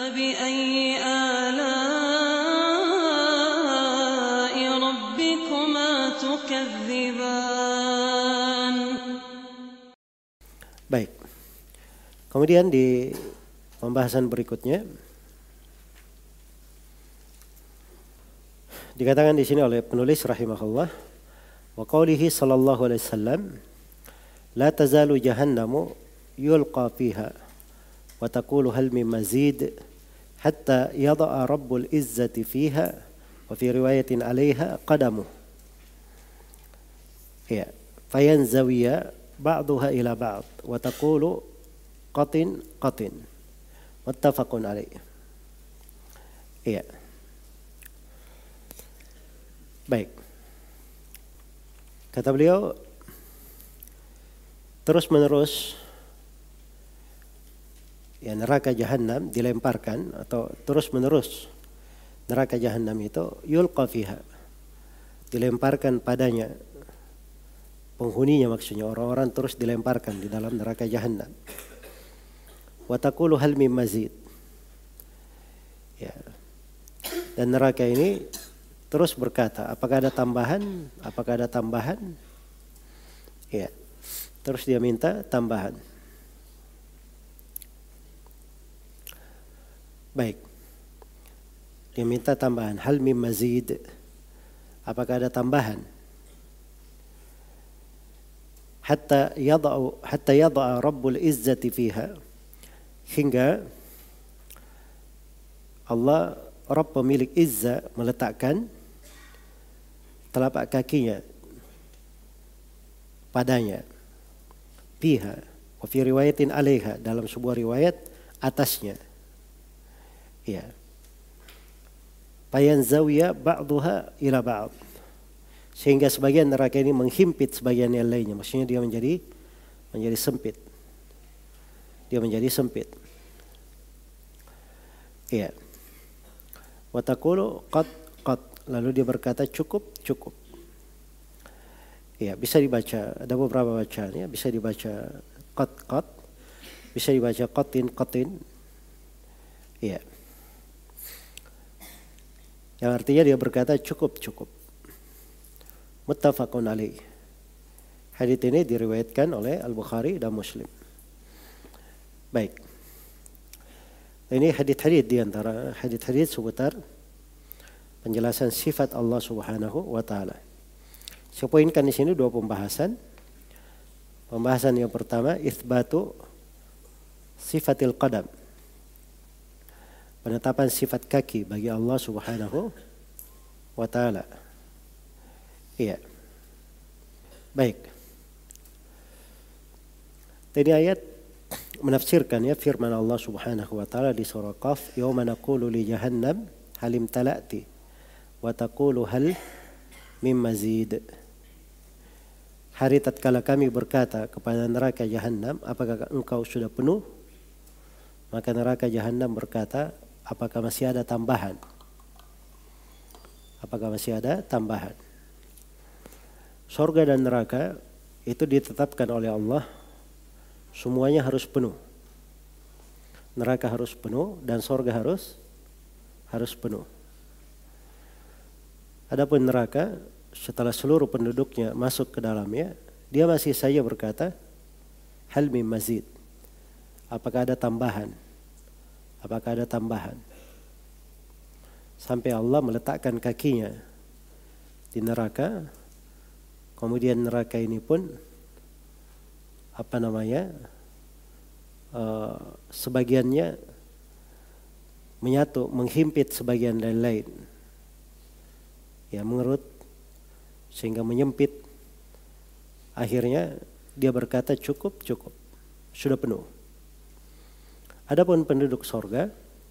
فبأي آلاء ربكما تكذبان. Baik. Kemudian di pembahasan berikutnya dikatakan di sini oleh penulis rahimahullah, wa qaulihi sallallahu alaihi wasallam, la tazalu jahannamu yulqa fiha wa taqulu hal min mazid hatta yada'a rabbul izzati fiha wa fi riwayatin 'alaiha qadamu. Ya, fayanzawiya ba'daha ila ba'd wa taqulu qatin qatin. Muttafaqun alaih. Iya. Baik. Kata beliau, terus menerus ya neraka jahanam dilemparkan, atau terus menerus neraka jahanam itu yulqa fiha, dilemparkan padanya, penghuninya maksudnya, orang-orang terus dilemparkan di dalam neraka jahanam. Wa taqulu hal min mazid. Ya. Dan neraka ini terus berkata, apakah ada tambahan? Apakah ada tambahan? Ya. Terus dia minta tambahan. Baik. Dia minta tambahan. Hal min mazid. Apakah ada tambahan? Hatta yada'a Rabbul Izzati fiha. Hingga Allah, Rabb pemilik Izzah, meletakkan telapak kakinya padanya, fiha, wa fi riwayatin 'alaiha, dalam sebuah riwayat atasnya. Ya. Fayanzawiya ba'daha ila ba'd. Sehingga sebagian neraka ini menghimpit sebagian yang lainnya. Maksudnya dia menjadi sempit. Dia menjadi sempit. Ya. Wa taqulu qad. Lalu dia berkata cukup. Ya, bisa dibaca, ada beberapa bacaannya, bisa dibaca qad, bisa dibaca qatin. Ya. Yang artinya dia berkata cukup. Muttafaqun alaih. Hadits ini diriwayatkan oleh Al-Bukhari dan Muslim. Baik. Ini hadits-hadits di antara hadits-hadits seputar penjelasan sifat Allah Subhanahu wa taala. Saya poinkan di sini dua pembahasan. Pembahasan yang pertama, itsbatu sifatil qadam. Penetapan sifat kaki bagi Allah Subhanahu wa taala. Iya. Baik. Tadi ayat menafsirkan ya firman Allah Subhanahu wa taala di surah Qaf, "Yauma naqulu li jahannam halim talati wa taqulu hal mim mazid." Hari tatkala kami berkata kepada neraka jahanam, apakah engkau sudah penuh? Maka neraka jahanam berkata, apakah masih ada tambahan? Apakah masih ada tambahan? Surga dan neraka itu ditetapkan oleh Allah, semuanya harus penuh. Neraka harus penuh dan surga harus penuh. Adapun neraka, setelah seluruh penduduknya masuk ke dalamnya, dia masih saja berkata, hal min mazid. Apakah ada tambahan? Apakah ada tambahan? Sampai Allah meletakkan kakinya di neraka, kemudian neraka ini pun sebagiannya menyatu, menghimpit sebagian lain. Ya, mengerut sehingga menyempit. Akhirnya dia berkata cukup, sudah penuh. Adapun penduduk sorga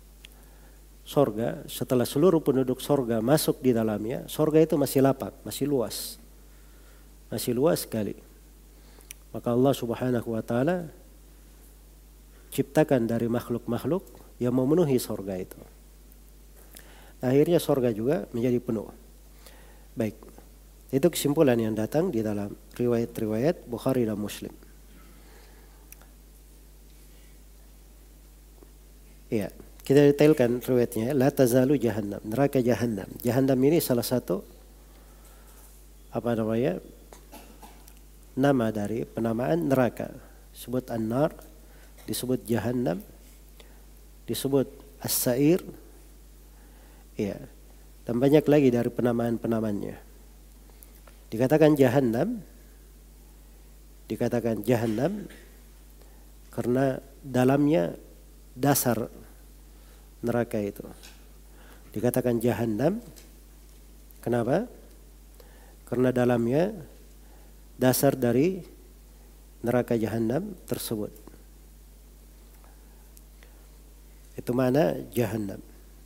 setelah seluruh penduduk sorga masuk di dalamnya, sorga itu masih lapang, masih luas sekali. Maka Allah Subhanahu wa taala ciptakan dari makhluk-makhluk yang memenuhi sorga itu. Akhirnya sorga juga menjadi penuh. Baik, itu kesimpulan yang datang di dalam riwayat-riwayat Bukhari dan Muslim. Ya, Kita detailkan riwayatnya, la tazalu jahannam, neraka jahannam. Jahannam ini salah satu nama dari penamaan neraka. Disebut an-nar, disebut jahannam, disebut as-sa'ir. Ya. Dan banyak lagi dari penamaan-penamanya. Dikatakan jahannam karena dalamnya dasar neraka itu. Dikatakan jahannam kenapa? Karena dalamnya dasar dari neraka jahannam tersebut. Itu mana jahannam.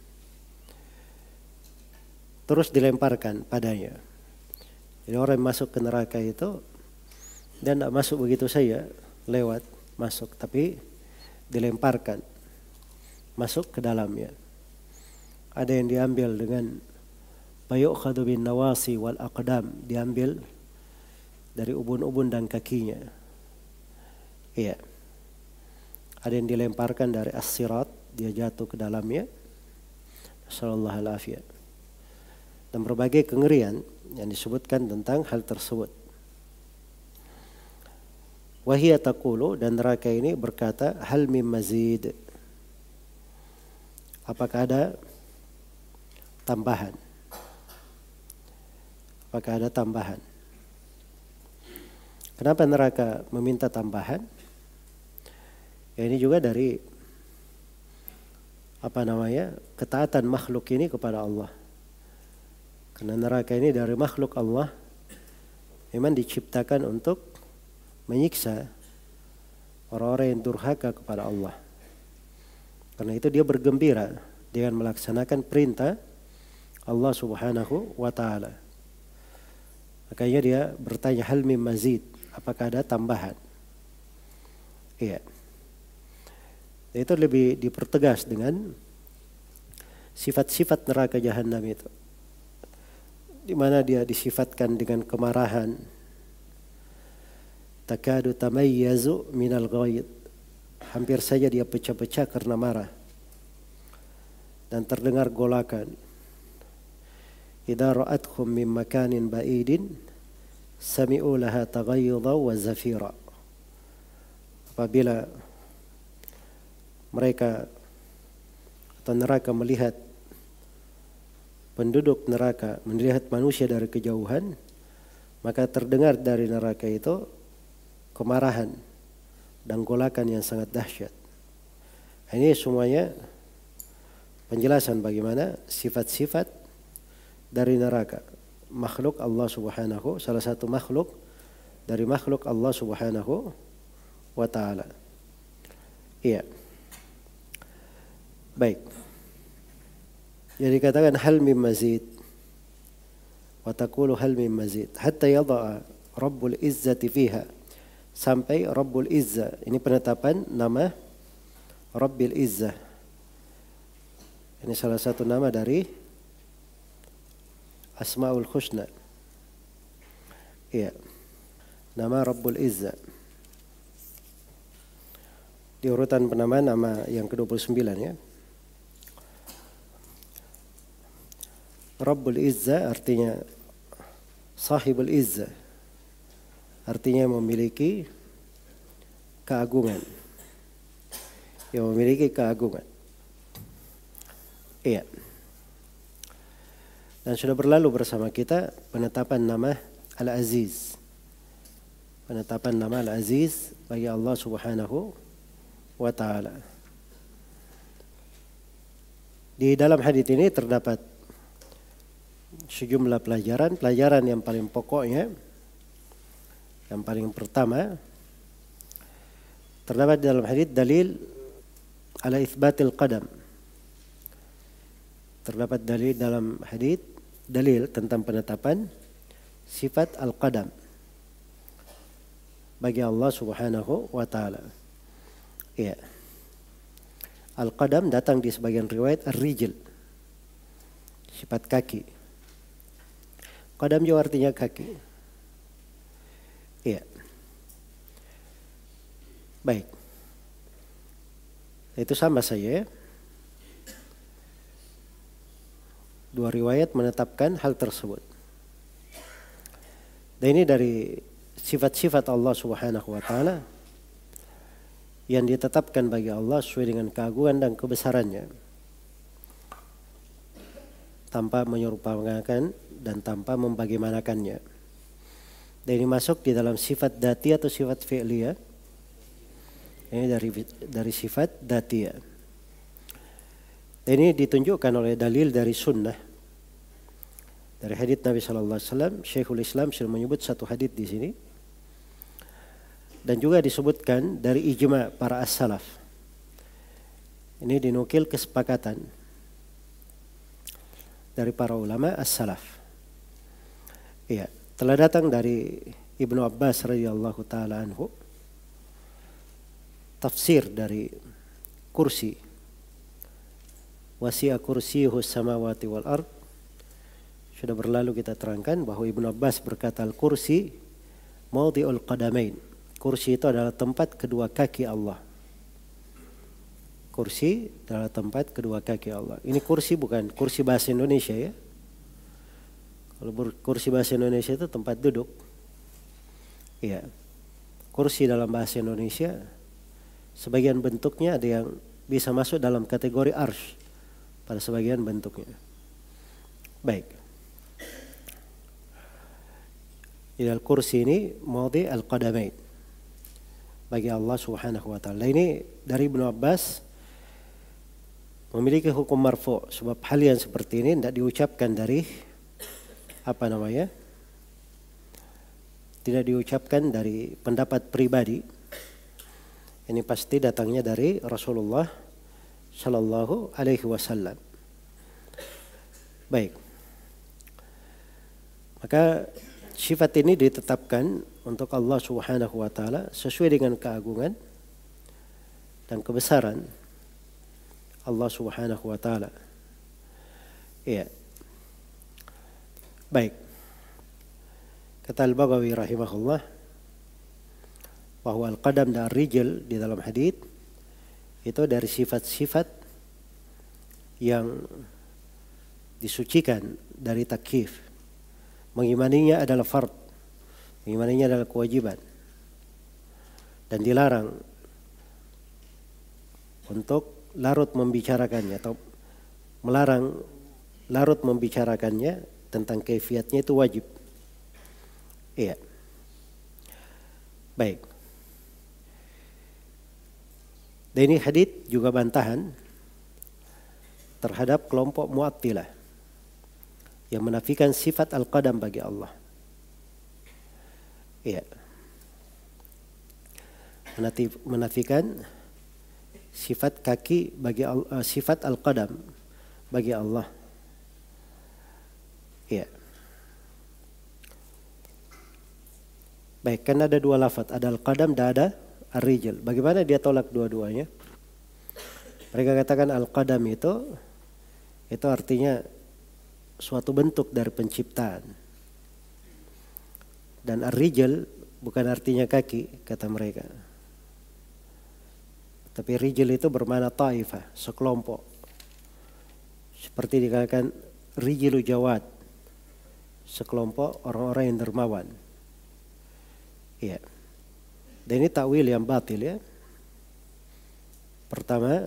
Terus dilemparkan padanya. Jadi orang yang masuk ke neraka itu dan tidak masuk begitu saja lewat masuk, tapi dilemparkan masuk ke dalamnya. Ada yang diambil dengan bayukhadu bin nawasi wal aqdam, diambil dari ubun-ubun dan kakinya. Iya. Ada yang dilemparkan dari as-sirat, dia jatuh ke dalamnya. Nasallallahu alaihi. Dan berbagai kengerian yang disebutkan tentang hal tersebut. Wahia taqulu, dan neraka ini berkata, hal mim mazid. Apakah ada tambahan? Apakah ada tambahan? Kenapa neraka meminta tambahan? Ya, ini juga dari ketaatan makhluk ini kepada Allah. Karena neraka ini dari makhluk Allah memang diciptakan untuk menyiksa orang-orang yang durhaka kepada Allah. Karena itu dia bergembira dengan melaksanakan perintah Allah Subhanahu wa ta'ala. Makanya dia bertanya, hal mim mazid, apakah ada tambahan? Iya. Itu lebih dipertegas dengan sifat-sifat neraka jahannam itu. Di mana dia disifatkan dengan kemarahan. Takadu tamayyazu minal ghaid. Hampir saja dia pecah-pecah karena marah. Dan terdengar golakan. Idza ra'atkum min makanin ba'idin sami'u laha taghayyudha wa zafira. Apabila mereka atau neraka melihat penduduk neraka, melihat manusia dari kejauhan, maka terdengar dari neraka itu kemarahan dan golakan yang sangat dahsyat. Ini semuanya penjelasan bagaimana sifat-sifat dari neraka. Makhluk Allah Subhanahu, salah satu makhluk dari makhluk Allah Subhanahu wa ta'ala. Iya. Baik. Jadi katakan hal mim mazid. Wa taqulu hal mim mazid. Hatta yada'a Rabbul Izzati fiha. Sampai Rabbul Izzah. Ini penetapan nama Rabbil Izzah. Ini salah satu nama dari Asmaul Husna. Iya. Nama Rabbul Izzah. Di urutan penamaan nama yang ke-29 ya. Rabbul Izzah artinya Sahibul Izzah. Artinya memiliki keagungan. Yang memiliki keagungan. Iya. Dan sudah berlalu bersama kita penetapan nama Al-Aziz. Penetapan nama Al-Aziz bagi Allah Subhanahu wa ta'ala. Di dalam hadits ini terdapat sejumlah pelajaran. Pelajaran yang paling pokoknya, yang paling pertama, terdapat di dalam hadits dalil ala itsbatil qadam. Terdapat dalil dalam hadits, dalil tentang penetapan sifat al-qadam bagi Allah Subhanahu wa ta'ala. Ya. Al-qadam datang di sebagian riwayat ar-rijl, sifat kaki. Qadam juga artinya kaki. Iya. Baik. Itu sama saja ya. Dua riwayat menetapkan hal tersebut. Dan ini dari sifat-sifat Allah Subhanahu wa taala yang ditetapkan bagi Allah sesuai dengan keagungan dan kebesarannya, tanpa menyerupakan dan tanpa membagaimanakannya. Dan ini masuk di dalam sifat dati atau sifat fi'liyah. Ini dari sifat datiyah. Ini ditunjukkan oleh dalil dari sunnah. Dari hadits Nabi sallallahu alaihi wasallam, Syekhul Islam sudah menyebut satu hadits di sini. Dan juga disebutkan dari ijma' para as-salaf. Ini dinukil kesepakatan dari para ulama as-salaf. Iya, telah datang dari Ibnu Abbas radhiyallahu taala anhu tafsir dari kursi, wasi'a kursiyuhu samawati wal ard. Sudah berlalu kita terangkan bahwa Ibnu Abbas berkata al-kursi mawdi'ul qadamain. Kursi itu adalah tempat kedua kaki Allah. Kursi adalah tempat kedua kaki Allah. Ini kursi bukan kursi bahasa Indonesia ya. Kalau kursi bahasa Indonesia itu tempat duduk. Iya. Kursi dalam bahasa Indonesia sebagian bentuknya ada yang bisa masuk dalam kategori arsy pada sebagian bentuknya. Baik. Jadi al-kursi ini mawdi' al-qadamain bagi Allah Subhanahu wa taala. Ini dari Ibnu Abbas memiliki hukum marfu' sebab hal yang seperti ini tidak diucapkan dari tidak diucapkan dari pendapat pribadi. Ini pasti datangnya dari Rasulullah sallallahu alaihi wasallam. Baik. Maka sifat ini ditetapkan untuk Allah Subhanahu wa taala sesuai dengan keagungan dan kebesaran Allah Subhanahu wa taala. Iya. Baik. Kata Al-Baghawi rahimahullah bahwa al-qadam dan rijl di dalam hadits itu dari sifat-sifat yang disucikan dari takyif. Mengimaninya adalah fard, mengimaninya adalah kewajiban, dan dilarang untuk larut membicarakannya atau melarang larut membicarakannya tentang kaifiatnya itu wajib. Iya. Baik. Dan ini hadits juga bantahan terhadap kelompok Mu'attilah yang menafikan sifat al-qadam bagi Allah. Iya. Menafikan sifat kaki bagi Allah, sifat al-qadam bagi Allah. Iya. Baik, kan ada dua lafaz, ada al-qadam dan ada ar-rijl. Bagaimana dia tolak dua-duanya? Mereka katakan al-qadam itu artinya suatu bentuk dari penciptaan. Dan ar-rijl bukan artinya kaki, kata mereka. Tapi rijl itu bermakna taifah, sekelompok. Seperti dikatakan rijlu jawad, sekelompok orang-orang yang dermawan. Iya. Dan ini takwil yang batil ya. Pertama,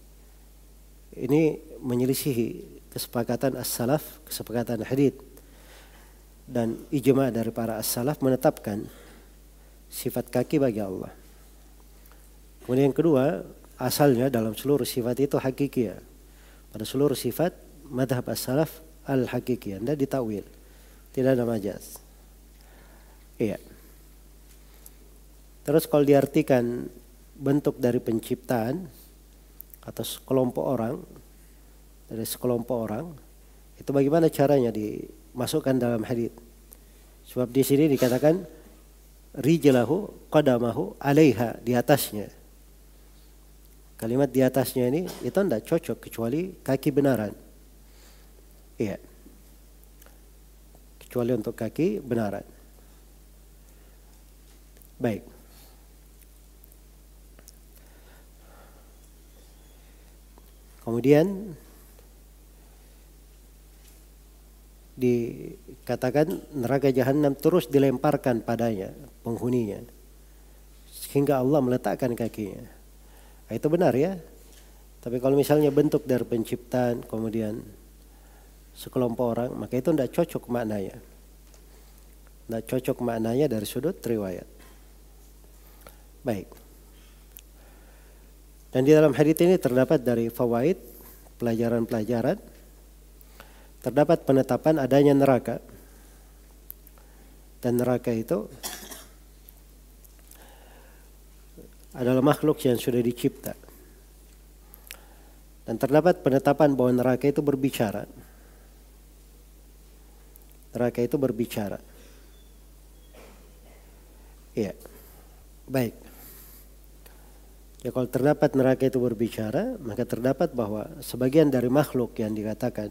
ini menyelisihi kesepakatan as-salaf, kesepakatan hadits dan ijma' dari para as-salaf menetapkan sifat kaki bagi Allah. Kemudian yang kedua, asalnya dalam seluruh sifat itu hakikiyah. Pada seluruh sifat madhab as-salaf al-hakikiyah, tidak ditakwil, tidak ada majaz. Iya. Terus kalau diartikan bentuk dari penciptaan atau sekelompok orang, dari sekelompok orang, itu bagaimana caranya dimasukkan dalam hadits? Sebab di sini dikatakan rijlahu qadamahu alaiha, di atasnya. Kalimat di atasnya ini itu tidak cocok kecuali kaki benaran. Iya. Kecuali untuk kaki benaran. Baik. Kemudian dikatakan neraka jahanam terus dilemparkan padanya penghuninya sehingga Allah meletakkan kakinya. Nah, itu benar ya. Tapi kalau misalnya bentuk dari penciptaan kemudian sekelompok orang, maka itu tidak cocok maknanya. Tidak cocok maknanya dari sudut riwayat. Baik. Dan di dalam hadits ini terdapat dari fawaid, pelajaran-pelajaran, terdapat penetapan adanya neraka. Dan neraka itu adalah makhluk yang sudah dicipta. Dan terdapat penetapan bahwa neraka itu berbicara. Neraka itu berbicara. Iya. Baik. Ya, kalau terdapat neraka itu berbicara, maka terdapat bahwa sebagian dari makhluk yang dikatakan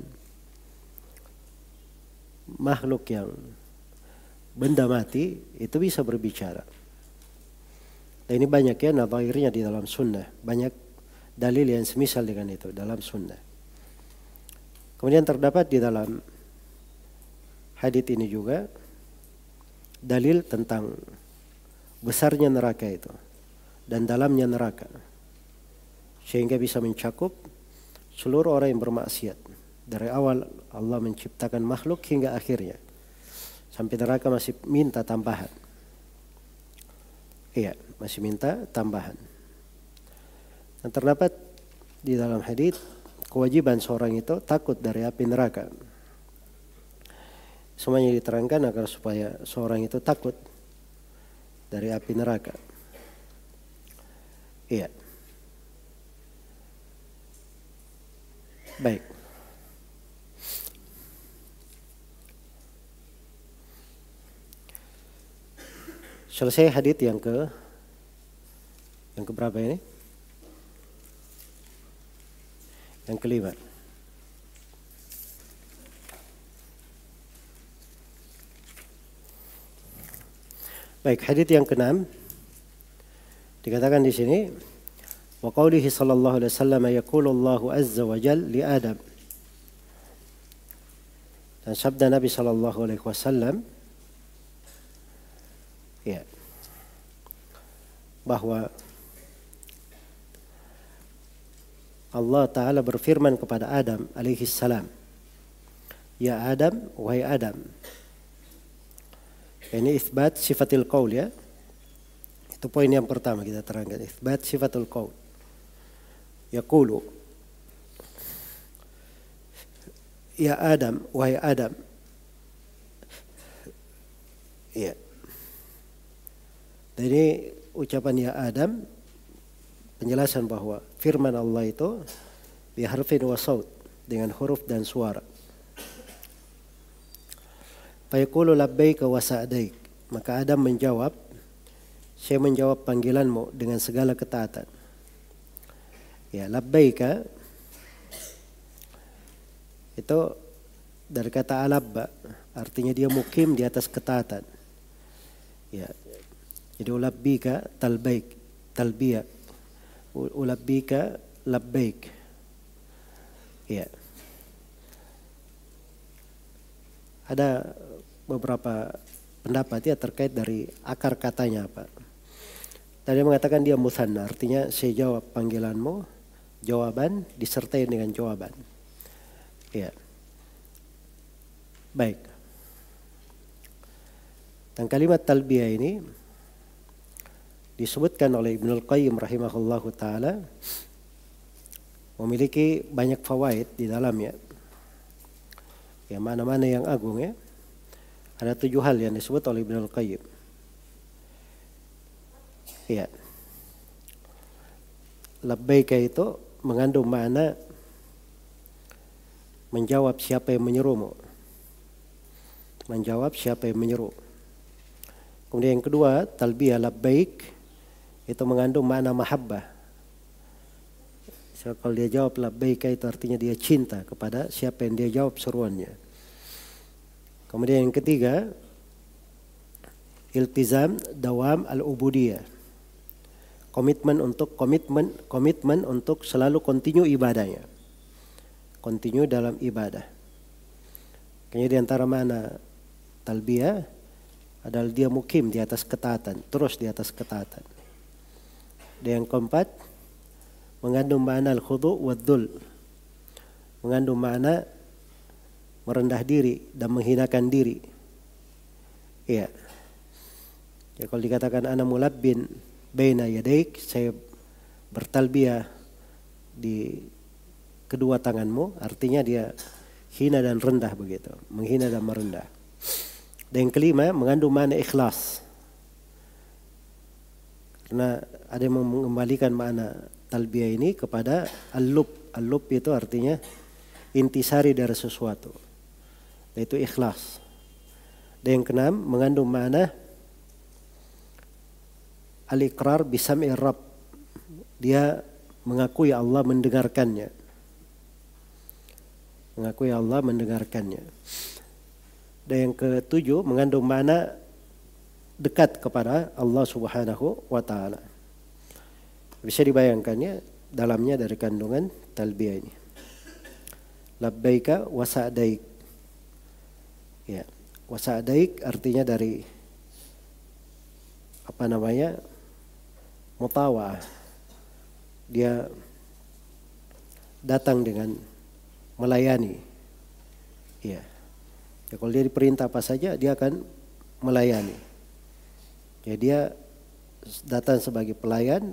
makhluk yang benda mati itu bisa berbicara. Dan ini banyak ya nadhairnya di dalam sunnah. Banyak dalil yang semisal dengan itu dalam sunnah. Kemudian terdapat di dalam hadits ini juga dalil tentang besarnya neraka itu dan dalamnya neraka, sehingga bisa mencakup seluruh orang yang bermaksiat dari awal Allah menciptakan makhluk hingga akhirnya, sampai neraka masih minta tambahan. Iya, masih minta tambahan. Dan terdapat di dalam hadits kewajiban seorang itu takut dari api neraka. Semuanya diterangkan agar supaya seorang itu takut dari api neraka. Iya. Baik. Selesai hadits yang keberapa ini? Yang kelima. Baik, hadits yang keenam dikatakan di sini, wa qaulihi sallallahu alaihi wasallam yaqulu Allahu azza wa jalla li Adam. Dan sabda Nabi sallallahu alaihi wasallam ya, bahwa Allah Ta'ala berfirman kepada Adam alaihi salam, ya Adam, wahai Adam. Ini isbat sifatil qaul ya. Itu poin yang pertama kita terangkan, isbat sifatul qaul. Yaqulu, ya Adam, wahai Adam. Iya. Dan ini ucapan ya Adam penjelasan bahwa firman Allah itu biharfin wa saut, dengan huruf dan suara. Fayaqulu labbaika wa sa'daik. Maka Adam menjawab, saya menjawab panggilanmu dengan segala ketaatan. Ya, labbaika itu dari kata alabba, artinya dia mukim di atas ketaatan. Ya. Jadi ulabbika talbaik, talbiyah. Ulabbika labbaik. Ya. Ada beberapa pendapat ya terkait dari akar katanya apa. Tadi mengatakan dia musanna, artinya saya jawab panggilanmu, jawaban disertai dengan jawaban. Ya. Baik. Dan kalimat talbiyah ini disebutkan oleh Ibnul Qayyim rahimahullahu ta'ala memiliki banyak fawaid di dalamnya. Ya, mana-mana yang agung ya. Ada 7 hal yang disebut oleh Ibnul Qayyim. Ya. Labbaika itu mengandung makna menjawab siapa yang menyerumu. Menjawab siapa yang menyeru. Kemudian yang kedua, talbiyah labbaik itu mengandung makna mahabbah. So, kalau dia jawab labbaika itu artinya dia cinta kepada siapa yang dia jawab seruannya. Kemudian yang ketiga, iltizam dawam al-ubudiyah. Komitmen untuk selalu kontinu ibadahnya. Kontinu dalam ibadah. Kayaknya di antara makna talbiyah adalah dia mukim di atas ketaatan, terus di atas ketaatan. Dan yang keempat, mengandung makna al-khudu' wad-dhul. Mengandung makna merendah diri dan menghinakan diri. Iya. Ya, kalau dikatakan ana mulabbin baina yadaik, saya bertalbiyah di kedua tanganmu, artinya dia hina dan rendah begitu, menghina dan merendah. Dan yang kelima, mengandung makna ikhlas. Karena ada yang mengembalikan makna talbiyah ini kepada al-lub. Al-lub itu artinya intisari dari sesuatu, yaitu ikhlas. Dan yang keenam, mengandung makna al-iqrar bisam'i Rabb. Dia mengakui Allah mendengarkannya. Mengakui Allah mendengarkannya. Dan yang ketujuh, mengandung makna dekat kepada Allah Subhanahu wa ta'ala. Bisa dibayangkannya dalamnya dari kandungan talbiyah ini. Labbaika wa sa'daik. Ya, wa sa'daik artinya dari mutawa'ah. Dia datang dengan melayani. Ya. Ya, kalau dia diperintah apa saja dia akan melayani. Ya, dia datang sebagai pelayan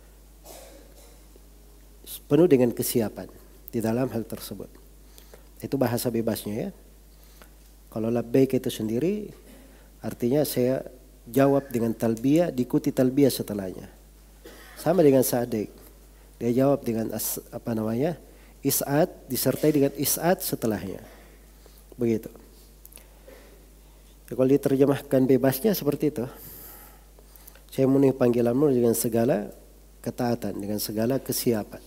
penuh dengan kesiapan di dalam hal tersebut. Itu bahasa bebasnya ya. Kalau labbaik itu sendiri artinya saya jawab dengan talbiyah, diikuti talbiyah setelahnya. Sama dengan sa'daik. Dia jawab dengan is'ad disertai dengan is'ad setelahnya. Begitu. Ya, kalau diterjemahkan bebasnya seperti itu. Saya memenuhi panggilanmu dengan segala ketaatan, dengan segala kesiapan.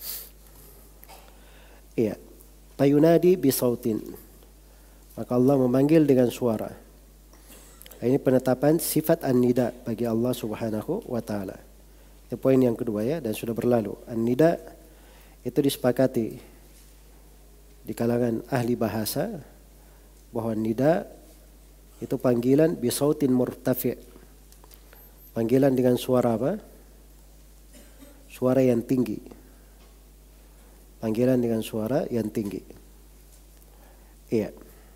Iya. Fayunadi bisautin. Maka Allah memanggil dengan suara. Ini penetapan sifat an-nida bagi Allah Subhanahu wa ta'ala. Itu poin yang kedua ya, dan sudah berlalu. An-nida itu disepakati di kalangan ahli bahasa bahwa nida itu panggilan bisautin murtafi'. Panggilan dengan suara apa? Suara yang tinggi. Panggilan dengan suara yang tinggi. Iya.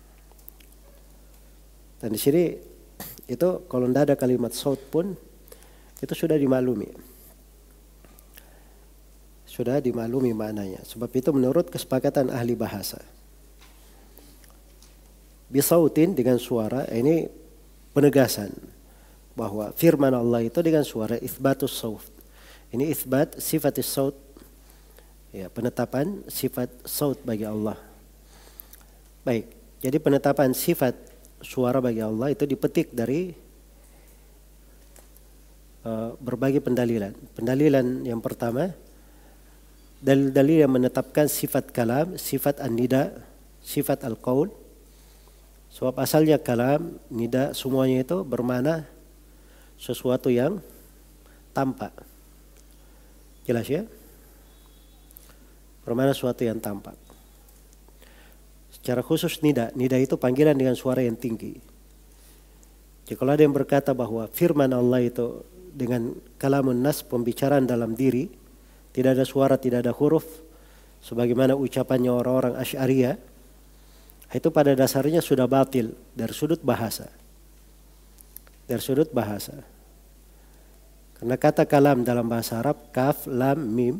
Dan di sini itu kalau tidak ada kalimat saut pun itu sudah dimaklumi. Sudah dimaklumi maknanya. Sebab itu menurut kesepakatan ahli bahasa. Bisautin dengan suara, ini penegasan bahwa firman Allah itu dengan suara, itsbatus saut. Ini itsbat sifat saut. Ya, penetapan sifat saut bagi Allah. Baik, jadi penetapan sifat suara bagi Allah itu dipetik dari berbagai pendalilan. Pendalilan yang pertama, dalil-dalil yang menetapkan sifat kalam, sifat an-nida, sifat al-qaul. Sebab asalnya kalam, nida, semuanya itu bermakna sesuatu yang tampak. Jelas ya? Bermakna sesuatu yang tampak. Secara khusus nida itu panggilan dengan suara yang tinggi. Jadi kalau ada yang berkata bahwa firman Allah itu dengan kalamun nas, pembicaraan dalam diri, tidak ada suara, tidak ada huruf, sebagaimana ucapannya orang-orang Asy'ariyah, itu pada dasarnya sudah batil dari sudut bahasa. Dari sudut bahasa. Karena kata kalam dalam bahasa Arab, kaf, lam, mim,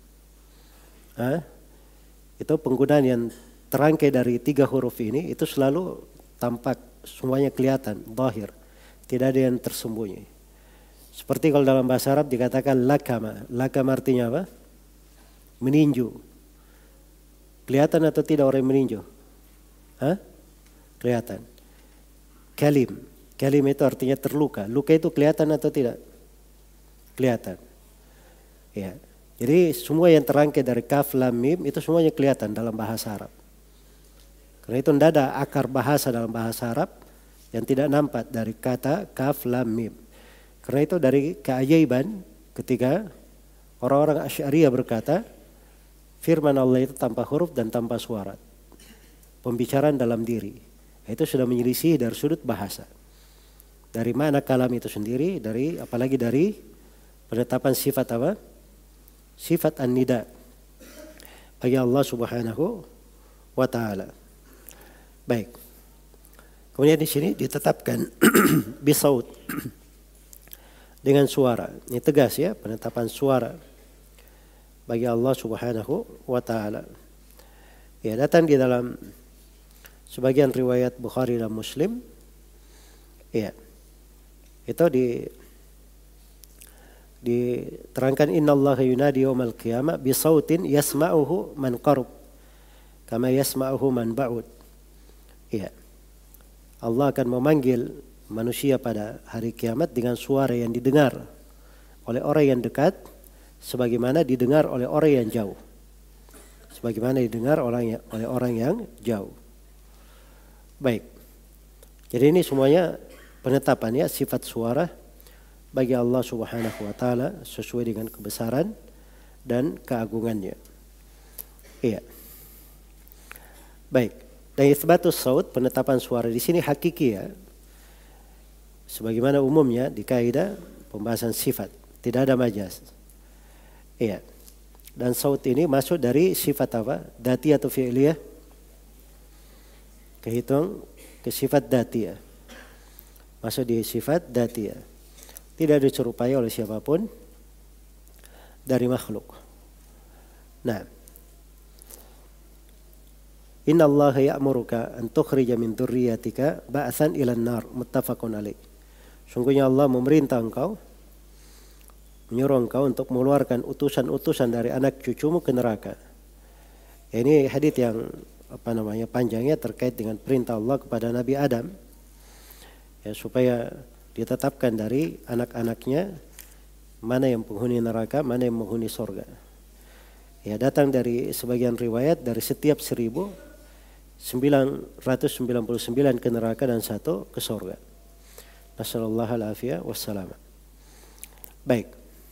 itu penggunaan yang terangkai dari 3 huruf ini, itu selalu tampak, semuanya kelihatan, zahir. Tidak ada yang tersembunyi. Seperti kalau dalam bahasa Arab dikatakan lakama. Lakama artinya apa? Meninju. Kelihatan atau tidak orang yang meninju? Kelihatan. Kalim. Kalim itu artinya terluka. Luka itu kelihatan atau tidak? Kelihatan. Ya. Jadi semua yang terangkai dari kaf, lam, mim itu semuanya kelihatan dalam bahasa Arab. Karena itu tidak ada akar bahasa dalam bahasa Arab yang tidak nampak dari kata kaf, lam, mim. Karena itu dari keajaiban ketika orang-orang Asy'ariyah berkata firman Allah itu tanpa huruf dan tanpa suara. pembicaraan dalam diri. Itu sudah menyelisih dari sudut bahasa. Dari makna kalam itu sendiri, apalagi dari penetapan sifat apa? Sifat an-nida bagi Allah Subhanahu wa taala. Baik. Kemudian di sini ditetapkan bisaut dengan suara. Ini tegas ya, penetapan suara bagi Allah Subhanahu wa taala. Ya, datang di dalam sebagian riwayat Bukhari dan Muslim. Ya. Itu diterangkan innallaha yunadi yaumal qiyamah bisautin yasma'uhu man qarub kama yasma'uhu man ba'ud. Ya. Allah akan memanggil manusia pada hari kiamat dengan suara yang didengar oleh orang yang dekat sebagaimana didengar oleh orang yang jauh. Sebagaimana didengar oleh orang yang jauh. Baik. Jadi ini semuanya penetapannya sifat suara bagi Allah Subhanahu wa taala sesuai dengan kebesaran dan keagungannya. Iya. Baik. Dan itsbatus saut, penetapan suara di sini hakiki ya. Sebagaimana umumnya di kaidah pembahasan sifat, tidak ada majaz. Iya. Dan saut ini masuk dari sifat apa? Dati atau fi'liyah? Kehitung ke sifat datiyah. Masuk di sifat datiyah. Tidak diserupai oleh siapapun dari makhluk. Nah, Inna Allah ya'muruka an tukhrija min dzurriyyatika ba'tsan ilan nar, muttafaqun alaih. Sungguhnya Allah memerintah engkau, menyuruh engkau untuk mengeluarkan utusan-utusan dari anak cucumu ke neraka. Ini hadits yang panjangnya terkait dengan perintah Allah kepada Nabi Adam. Ya, supaya ditetapkan dari anak-anaknya mana yang penghuni neraka, mana yang penghuni surga. Ya, datang dari sebagian riwayat dari setiap 1999 ke neraka dan 1 ke surga. Nasallallahu alaihi wasallam. Baik.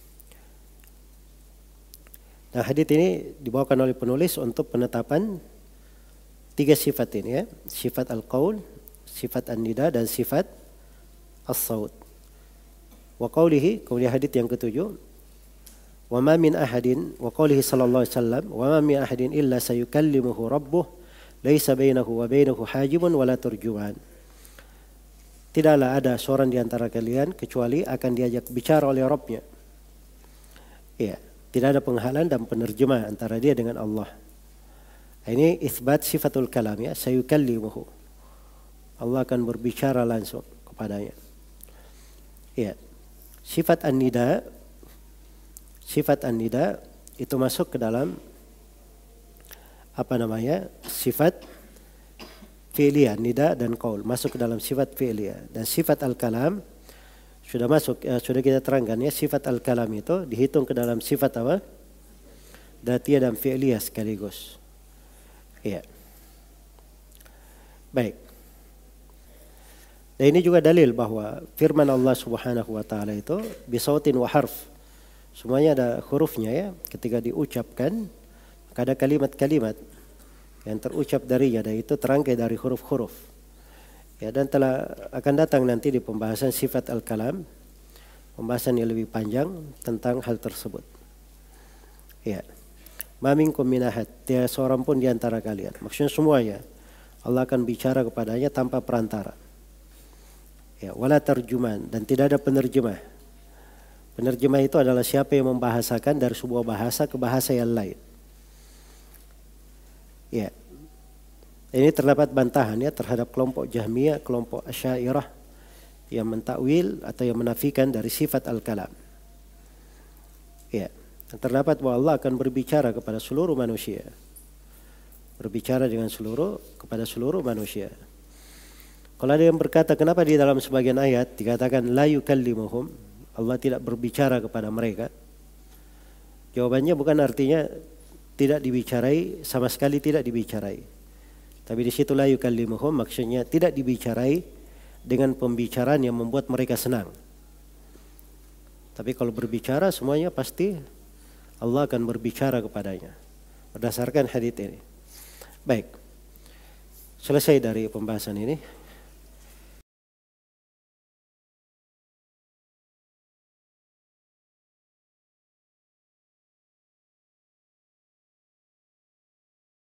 Nah, hadits ini dibawakan oleh penulis untuk penetapan 3 sifat ini ya, sifat al-qaul, sifat an-nida dan sifat as-saut. Wa qawlihi, kemudian hadits yang ketujuh, wa ma min ahadin, wa qawlihi sallallahu alaihi wasallam, wa ma min ahadin illa sayukallimuhu rabbuh laisa bainahu wa bainahu hajibun wala turjuman. Tidaklah ada seorang di antara kalian kecuali akan diajak bicara oleh Rabb-nya. Ya, tidak ada penghalang dan penerjemah antara dia dengan Allah. Ini itsbat sifatul kalam ya, sayukallimuhu. Allah akan berbicara langsung kepadanya. Ya. Sifat an-nida itu masuk ke dalam sifat fi'liyah, nida dan qaul masuk ke dalam sifat fi'liyah, dan sifat al-kalam sudah masuk, sudah kita terangkan ya, sifat al-kalam itu dihitung ke dalam sifat apa? Datiyah dan fi'liyah sekaligus. Iya. Baik. Dan ini juga dalil bahwa firman Allah Subhanahu wa taala itu bisautin wa harf. Semuanya ada hurufnya ya. Ketika diucapkan maka ada kalimat-kalimat yang terucap darinya, dan itu terangkai dari huruf-huruf. Ya, dan akan datang nanti di pembahasan sifat al-kalam, pembahasan yang lebih panjang tentang hal tersebut. Ya. Ma minkum min ahad, tiada seorang pun di antara kalian. Maksudnya semuanya Allah akan bicara kepadanya tanpa perantara. Ya, wala tarjuman, dan tidak ada penerjemah. Penerjemah itu adalah siapa yang membahasakan dari sebuah bahasa ke bahasa yang lain. Ya. Ini terdapat bantahan ya terhadap kelompok Jahmiyah, kelompok Asy'ariyah yang mentakwil atau yang menafikan dari sifat al-kalam. Ya. Terdapat bahwa Allah akan berbicara kepada seluruh manusia. Berbicara kepada seluruh manusia. Kalau ada yang berkata kenapa di dalam sebagian ayat dikatakan la yukallimuhum, Allah tidak berbicara kepada mereka. Jawabannya bukan artinya tidak dibicarai, sama sekali tidak dibicarai. Tapi di situ la yukallimuhum maksudnya tidak dibicarai dengan pembicaraan yang membuat mereka senang. Tapi kalau berbicara semuanya pasti Allah akan berbicara kepadanya berdasarkan hadits ini. Baik. Selesai dari pembahasan ini.